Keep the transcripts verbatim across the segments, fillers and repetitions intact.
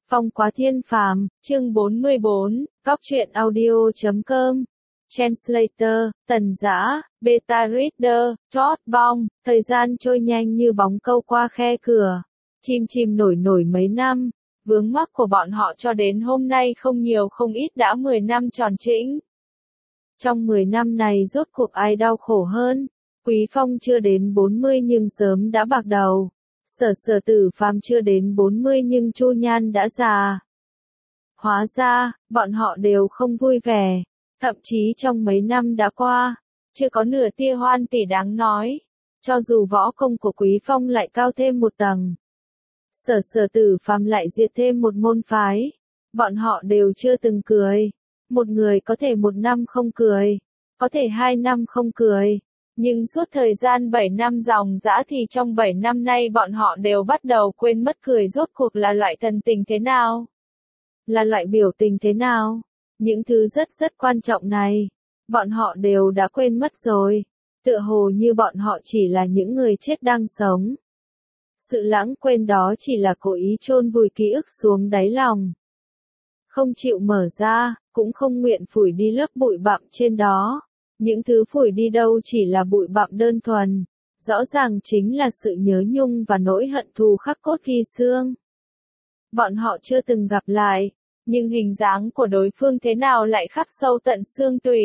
Phong quá thiên phàm, chương bốn mươi bốn, góc truyện audio chấm com. Translator, Tần Dã, Beta Reader, Chót Bong, thời gian trôi nhanh như bóng câu qua khe cửa. Chim chim nổi nổi mấy năm, vướng mắc của bọn họ cho đến hôm nay không nhiều không ít đã mười năm tròn trĩnh. Trong mười năm này rốt cuộc ai đau khổ hơn? Quý Phong chưa đến bốn mươi nhưng sớm đã bạc đầu. Sở Sở Tử Phàm chưa đến bốn mươi nhưng Chu Nhan đã già. Hóa ra, bọn họ đều không vui vẻ. Thậm chí trong mấy năm đã qua, chưa có nửa tia hoan tỷ đáng nói. Cho dù võ công của Quý Phong lại cao thêm một tầng, Sở Sở Tử Phàm lại diệt thêm một môn phái. Bọn họ đều chưa từng cười. Một người có thể một năm không cười, có thể hai năm không cười. Nhưng suốt thời gian bảy năm dòng dã thì trong bảy năm nay bọn họ đều bắt đầu quên mất cười rốt cuộc là loại thần tình thế nào? Là loại biểu tình thế nào? Những thứ rất rất quan trọng này, bọn họ đều đã quên mất rồi. Tựa hồ như bọn họ chỉ là những người chết đang sống. Sự lãng quên đó chỉ là cố ý chôn vùi ký ức xuống đáy lòng. Không chịu mở ra, cũng không nguyện phủi đi lớp bụi bặm trên đó. Những thứ phủi đi đâu chỉ là bụi bặm đơn thuần, rõ ràng chính là sự nhớ nhung và nỗi hận thù khắc cốt ghi xương. Bọn họ chưa từng gặp lại, nhưng hình dáng của đối phương thế nào lại khắc sâu tận xương tủy.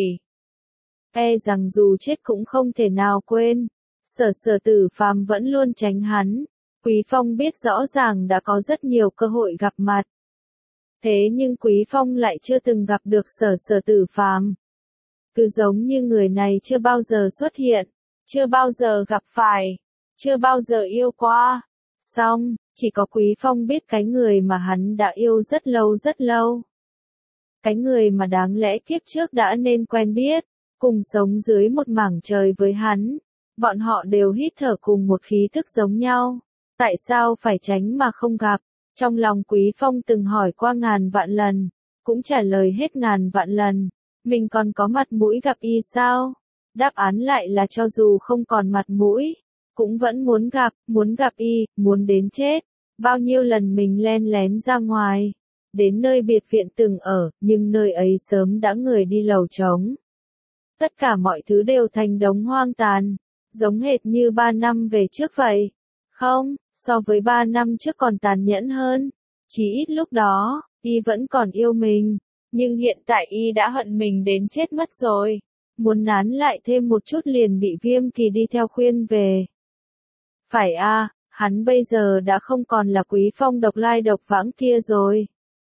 E rằng dù chết cũng không thể nào quên, Sở Sở Tử Phàm vẫn luôn tránh hắn. Quý Phong biết rõ ràng đã có rất nhiều cơ hội gặp mặt. Thế nhưng Quý Phong lại chưa từng gặp được Sở Sở Tử Phàm. Cứ giống như người này chưa bao giờ xuất hiện, chưa bao giờ gặp phải, chưa bao giờ yêu qua. Xong, chỉ có Quý Phong biết cái người mà hắn đã yêu rất lâu rất lâu. Cái người mà đáng lẽ kiếp trước đã nên quen biết, cùng sống dưới một mảng trời với hắn. Bọn họ đều hít thở cùng một khí thức giống nhau. Tại sao phải tránh mà không gặp? Trong lòng Quý Phong từng hỏi qua ngàn vạn lần, cũng trả lời hết ngàn vạn lần. Mình còn có mặt mũi gặp y sao? Đáp án lại là cho dù không còn mặt mũi, cũng vẫn muốn gặp, muốn gặp y, muốn đến chết. Bao nhiêu lần mình len lén ra ngoài, đến nơi biệt viện từng ở, nhưng nơi ấy sớm đã người đi lầu trống. Tất cả mọi thứ đều thành đống hoang tàn, giống hệt như ba năm về trước vậy. Không, so với ba năm trước còn tàn nhẫn hơn. Chỉ ít lúc đó, y vẫn còn yêu mình. Nhưng hiện tại y đã hận mình đến chết mất rồi. Muốn nán lại thêm một chút liền bị Viêm Kỳ đi theo khuyên về. Phải a, hắn bây giờ đã không còn là Quý Phong độc lai độc vãng kia rồi.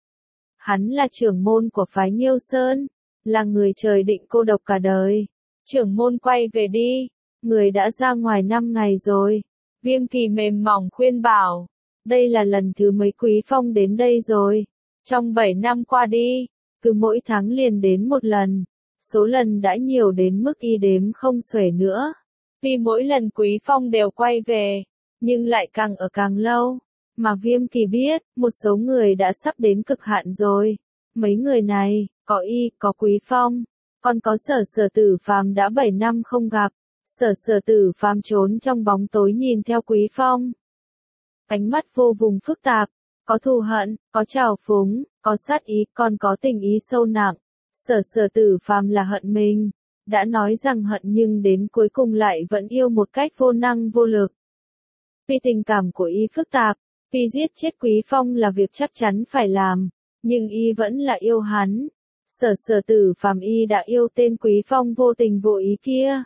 Hắn là trưởng môn của phái Nghiêu Sơn, là người trời định cô độc cả đời. Trưởng môn quay về đi, người đã ra ngoài năm ngày rồi. Viêm Kỳ mềm mỏng khuyên bảo, đây là lần thứ mấy Quý Phong đến đây rồi. Trong bảy năm qua đi, cứ mỗi tháng liền đến một lần, số lần đã nhiều đến mức y đếm không xuể nữa. Vì mỗi lần Quý Phong đều quay về, nhưng lại càng ở càng lâu. Mà Viêm Kỳ biết, một số người đã sắp đến cực hạn rồi. Mấy người này, có y, có Quý Phong, còn có Sở Sở Tử Phàm đã bảy năm không gặp. Sở Sở Tử Phàm trốn trong bóng tối nhìn theo Quý Phong. Ánh mắt vô vùng phức tạp, có thù hận, có trào phúng, có sát ý, còn có tình ý sâu nặng. Sở Sở Tử Phàm là hận mình, đã nói rằng hận nhưng đến cuối cùng lại vẫn yêu một cách vô năng vô lực. Vì tình cảm của y phức tạp, vì giết chết Quý Phong là việc chắc chắn phải làm, nhưng y vẫn là yêu hắn. Sở Sở Tử Phàm y đã yêu tên Quý Phong vô tình vô ý kia.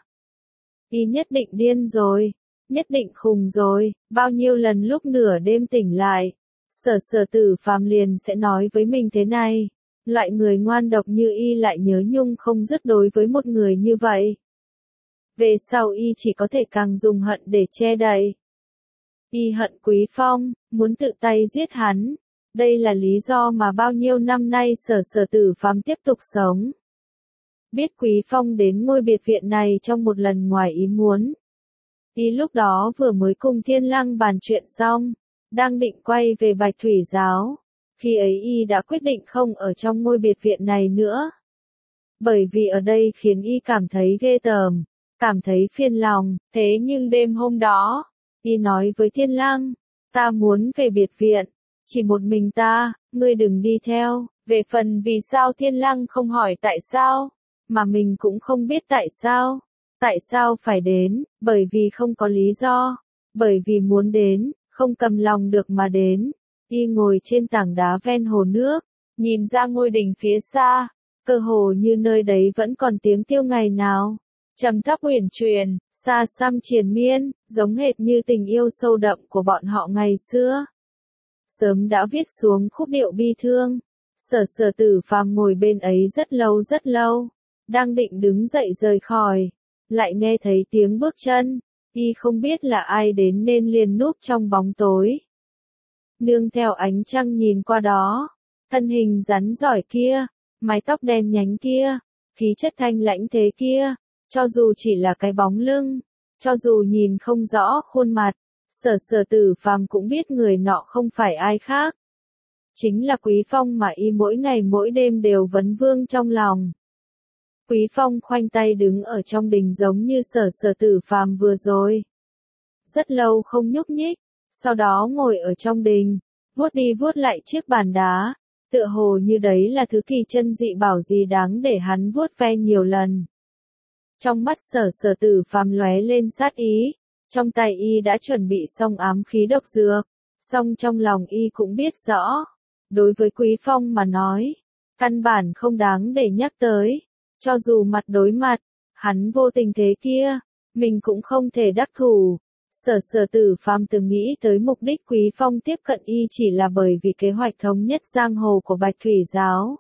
Y nhất định điên rồi, nhất định khùng rồi, bao nhiêu lần lúc nửa đêm tỉnh lại, Sở Sở Tử Phàm liền sẽ nói với mình thế này, loại người ngoan độc như y lại nhớ nhung không dứt đối với một người như vậy. Về sau y chỉ có thể càng dùng hận để che đậy. Y hận Quý Phong, muốn tự tay giết hắn. Đây là lý do mà bao nhiêu năm nay Sở Sở Tử Phàm tiếp tục sống. Biết Quý Phong đến ngôi biệt viện này trong một lần ngoài ý muốn. Y lúc đó vừa mới cùng Thiên Lăng bàn chuyện xong, đang định quay về Bạch Thủy Giáo. Khi ấy y đã quyết định không ở trong ngôi biệt viện này nữa. Bởi vì ở đây khiến y cảm thấy ghê tởm, cảm thấy phiền lòng. Thế nhưng đêm hôm đó, y nói với Thiên Lăng, ta muốn về biệt viện. Chỉ một mình ta, ngươi đừng đi theo. Về phần vì sao Thiên Lăng không hỏi tại sao, mà mình cũng không biết tại sao. Tại sao phải đến, bởi vì không có lý do, bởi vì muốn đến, không cầm lòng được mà đến. Y ngồi trên tảng đá ven hồ nước, nhìn ra ngôi đình phía xa, cơ hồ như nơi đấy vẫn còn tiếng tiêu ngày nào. Trầm thấp uyển chuyển, xa xăm triền miên, giống hệt như tình yêu sâu đậm của bọn họ ngày xưa. Sớm đã viết xuống khúc điệu bi thương. Sở Sở Tử Phàm ngồi bên ấy rất lâu rất lâu, đang định đứng dậy rời khỏi, lại nghe thấy tiếng bước chân, y không biết là ai đến nên liền núp trong bóng tối. Nương theo ánh trăng nhìn qua đó, thân hình rắn giỏi kia, mái tóc đen nhánh kia, khí chất thanh lãnh thế kia, cho dù chỉ là cái bóng lưng, cho dù nhìn không rõ khuôn mặt, Sở Sở Tử Phàm cũng biết người nọ không phải ai khác. Chính là Quý Phong mà y mỗi ngày mỗi đêm đều vấn vương trong lòng. Quý Phong khoanh tay đứng ở trong đình giống như Sở Sở Tử Phàm vừa rồi. Rất lâu không nhúc nhích, sau đó ngồi ở trong đình, vuốt đi vuốt lại chiếc bàn đá, tựa hồ như đấy là thứ kỳ chân dị bảo gì đáng để hắn vuốt ve nhiều lần. Trong mắt Sở Sở Tử Phàm lóe lên sát ý, trong tay y đã chuẩn bị xong ám khí độc dược, song trong lòng y cũng biết rõ. Đối với Quý Phong mà nói, căn bản không đáng để nhắc tới, cho dù mặt đối mặt, hắn vô tình thế kia, mình cũng không thể đắc thủ. Sở Sở Tử Phàm từng nghĩ tới mục đích Quý Phong tiếp cận y chỉ là bởi vì kế hoạch thống nhất giang hồ của Bạch Thủy Giáo.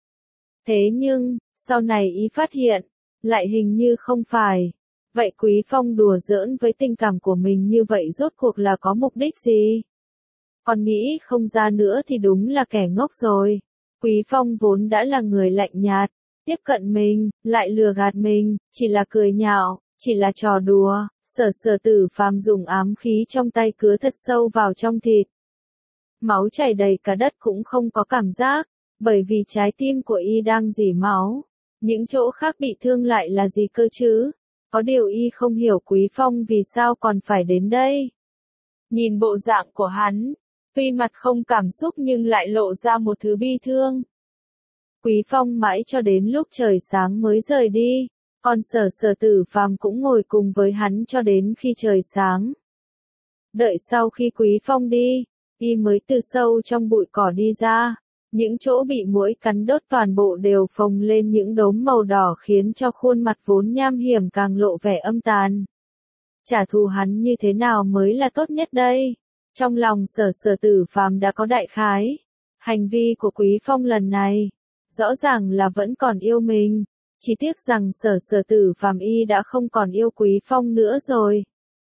Thế nhưng, sau này y phát hiện, lại hình như không phải. Vậy Quý Phong đùa giỡn với tình cảm của mình như vậy rốt cuộc là có mục đích gì? Còn nghĩ không ra nữa thì đúng là kẻ ngốc rồi. Quý Phong vốn đã là người lạnh nhạt, tiếp cận mình, lại lừa gạt mình, chỉ là cười nhạo, chỉ là trò đùa. Sở Sở Tử Phàm dùng ám khí trong tay cứa thật sâu vào trong thịt. Máu chảy đầy cả đất cũng không có cảm giác, bởi vì trái tim của y đang rỉ máu. Những chỗ khác bị thương lại là gì cơ chứ? Có điều y không hiểu Quý Phong vì sao còn phải đến đây. Nhìn bộ dạng của hắn, tuy mặt không cảm xúc nhưng lại lộ ra một thứ bi thương. Quý Phong mãi cho đến lúc trời sáng mới rời đi, còn Sở Sở Tử Phàm cũng ngồi cùng với hắn cho đến khi trời sáng. Đợi sau khi Quý Phong đi, y mới từ sâu trong bụi cỏ đi ra, những chỗ bị muỗi cắn đốt toàn bộ đều phồng lên những đốm màu đỏ khiến cho khuôn mặt vốn nham hiểm càng lộ vẻ âm tàn. Trả thù hắn như thế nào mới là tốt nhất đây? Trong lòng Sở Sở Tử Phàm đã có đại khái. Hành vi của Quý Phong lần này, rõ ràng là vẫn còn yêu mình. Chỉ tiếc rằng Sở Sở Tử Phàm y đã không còn yêu Quý Phong nữa rồi.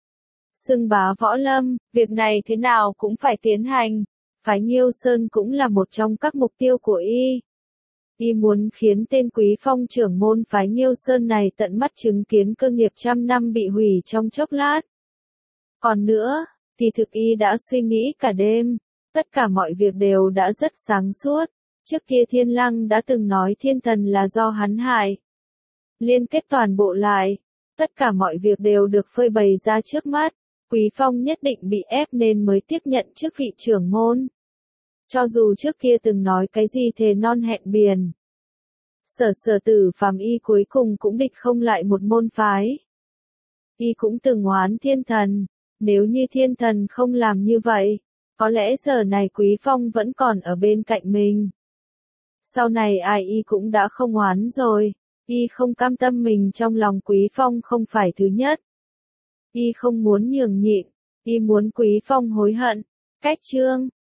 Xưng bá võ lâm, việc này thế nào cũng phải tiến hành. Phái Nghiêu Sơn cũng là một trong các mục tiêu của y. Y muốn khiến tên Quý Phong trưởng môn phái Nghiêu Sơn này tận mắt chứng kiến cơ nghiệp trăm năm bị hủy trong chốc lát. Còn nữa, thì thực y đã suy nghĩ cả đêm, tất cả mọi việc đều đã rất sáng suốt. Trước kia Thiên Lăng đã từng nói Thiên Thần là do hắn hại. Liên kết toàn bộ lại, tất cả mọi việc đều được phơi bày ra trước mắt. Quý Phong nhất định bị ép nên mới tiếp nhận chức vị trưởng môn. Cho dù trước kia từng nói cái gì thề non hẹn biển. Sở Sở Tử Phàm y cuối cùng cũng địch không lại một môn phái. Y cũng từng oán Thiên Thần, nếu như Thiên Thần không làm như vậy, có lẽ giờ này Quý Phong vẫn còn ở bên cạnh mình. Sau này ai y cũng đã không oán rồi, y không cam tâm mình trong lòng Quý Phong không phải thứ nhất. Y không muốn nhường nhịn, y muốn Quý Phong hối hận. Cách chương